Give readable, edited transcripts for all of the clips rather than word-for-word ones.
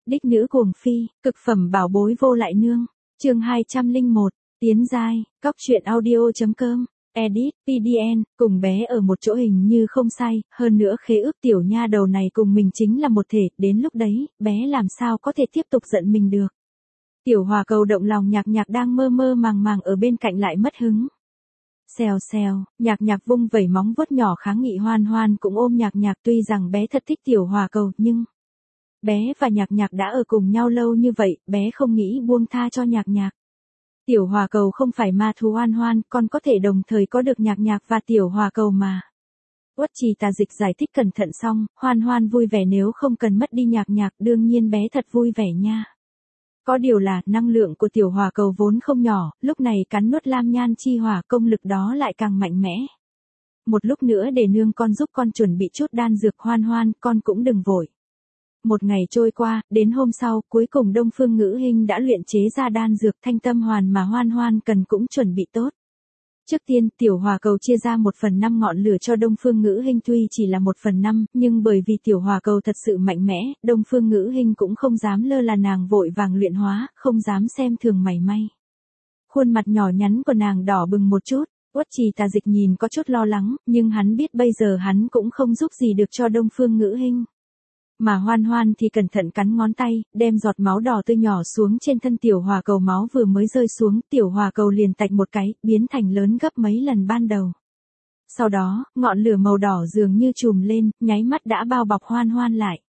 Đích nữ cuồng phi, cực phẩm bảo bối vô lại nương. Chương 201, tiến giai, cóc truyện audio.com. Edit, PDN, cùng bé ở một chỗ hình như không sai, hơn nữa khế ước tiểu nha đầu này cùng mình chính là một thể, đến lúc đấy, bé làm sao có thể tiếp tục giận mình được. Tiểu Hòa Cầu động lòng Nhạc Nhạc đang mơ mơ màng màng ở bên cạnh lại mất hứng. Xèo xèo, Nhạc Nhạc vung vẩy móng vuốt nhỏ kháng nghị. Hoan Hoan cũng ôm Nhạc Nhạc, tuy rằng bé thật thích Tiểu Hòa Cầu nhưng bé và Nhạc Nhạc đã ở cùng nhau lâu như vậy, bé không nghĩ buông tha cho Nhạc Nhạc. Tiểu Hòa Cầu không phải ma thú Hoan Hoan, con có thể đồng thời có được Nhạc Nhạc và Tiểu Hòa Cầu mà. Uất Trì Tà Dịch giải thích cẩn thận xong, Hoan Hoan vui vẻ nếu không cần mất đi Nhạc Nhạc, đương nhiên bé thật vui vẻ nha. Có điều là, năng lượng của Tiểu Hòa Cầu vốn không nhỏ, lúc này cắn nuốt Lam Nhan chi hỏa, công lực đó lại càng mạnh mẽ. Một lúc nữa để nương con giúp con chuẩn bị chút đan dược. Hoan Hoan, con cũng đừng vội. Một ngày trôi qua, đến hôm sau, cuối cùng Đông Phương Ngữ Hinh đã luyện chế ra đan dược Thanh Tâm Hoàn mà Hoan Hoan cần cũng chuẩn bị tốt. Trước tiên, Tiểu Hòa Cầu chia ra 1/5 ngọn lửa cho Đông Phương Ngữ Hinh, tuy chỉ là 1/5, nhưng bởi vì Tiểu Hòa Cầu thật sự mạnh mẽ, Đông Phương Ngữ Hinh cũng không dám lơ là, nàng vội vàng luyện hóa, không dám xem thường mảy may. Khuôn mặt nhỏ nhắn của nàng đỏ bừng một chút, Uất Trì Tà Dịch nhìn có chút lo lắng, nhưng hắn biết bây giờ hắn cũng không giúp gì được cho Đông Phương Ngữ Hinh. Mà Hoan Hoan thì cẩn thận cắn ngón tay, đem giọt máu đỏ tươi nhỏ xuống trên thân Tiểu Hòa Cầu. Máu vừa mới rơi xuống, Tiểu Hòa Cầu liền tạch một cái, biến thành lớn gấp mấy lần ban đầu. Sau đó, ngọn lửa màu đỏ dường như trùm lên, nháy mắt đã bao bọc Hoan Hoan lại.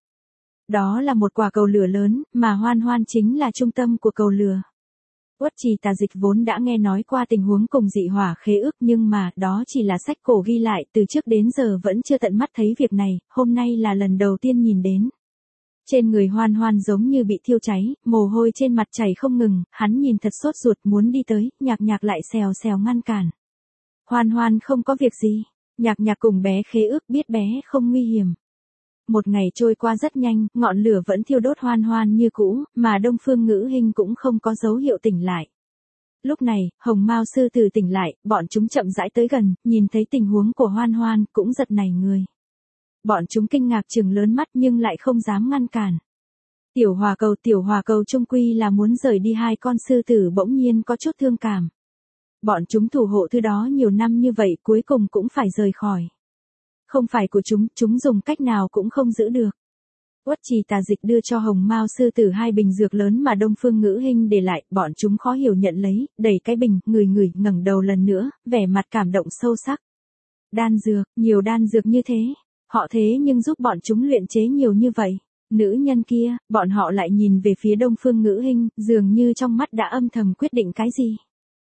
Đó là một quả cầu lửa lớn, mà Hoan Hoan chính là trung tâm của cầu lửa. Uất Trì Tà Dịch vốn đã nghe nói qua tình huống cùng dị hỏa khế ước, nhưng mà đó chỉ là sách cổ ghi lại, từ trước đến giờ vẫn chưa tận mắt thấy việc này, hôm nay là lần đầu tiên nhìn đến. Trên người Hoan Hoan giống như bị thiêu cháy, mồ hôi trên mặt chảy không ngừng, hắn nhìn thật sốt ruột muốn đi tới, Nhạc Nhạc lại xèo xèo ngăn cản. Hoan Hoan không có việc gì, Nhạc Nhạc cùng bé khế ước biết bé không nguy hiểm. Một ngày trôi qua rất nhanh, ngọn lửa vẫn thiêu đốt Hoan Hoan như cũ, mà Đông Phương Ngữ Hinh cũng không có dấu hiệu tỉnh lại. Lúc này, Hồng Mao sư tử tỉnh lại, bọn chúng chậm rãi tới gần, nhìn thấy tình huống của Hoan Hoan, cũng giật nảy người. Bọn chúng kinh ngạc trừng lớn mắt nhưng lại không dám ngăn cản. Tiểu Hòa Cầu chung quy là muốn rời đi. Hai con sư tử bỗng nhiên có chút thương cảm. Bọn chúng thủ hộ thứ đó nhiều năm như vậy, cuối cùng cũng phải rời khỏi. Không phải của chúng dùng cách nào cũng không giữ được. Uất Trì Tà Dịch đưa cho Hồng Mao sư tử 2 bình dược lớn mà Đông Phương Ngữ Hinh để lại, bọn chúng khó hiểu nhận lấy, đẩy cái bình, ngửi, ngẩng đầu lần nữa, vẻ mặt cảm động sâu sắc. Đan dược, nhiều đan dược như thế, họ thế nhưng giúp bọn chúng luyện chế nhiều như vậy. Nữ nhân kia, bọn họ lại nhìn về phía Đông Phương Ngữ Hinh, dường như trong mắt đã âm thầm quyết định cái gì.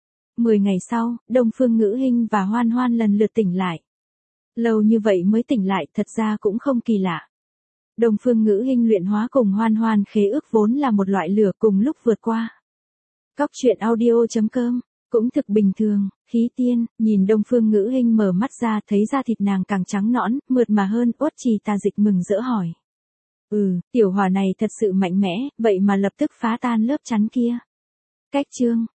10 ngày sau, Đông Phương Ngữ Hinh và Hoan Hoan lần lượt tỉnh lại. Lâu như vậy mới tỉnh lại, thật ra cũng không kỳ lạ. Đông Phương Ngữ Hinh luyện hóa cùng Hoan Hoan khế ước vốn là một loại lửa cùng lúc vượt qua. Cóc truyện audio.com, cũng thực bình thường. Khí Tiên, nhìn Đông Phương Ngữ Hinh mở mắt ra, thấy da thịt nàng càng trắng nõn, mượt mà hơn. Uất Trì Tà Dịch mừng rỡ hỏi. Tiểu hỏa này thật sự mạnh mẽ, vậy mà lập tức phá tan lớp chắn kia. Cách chương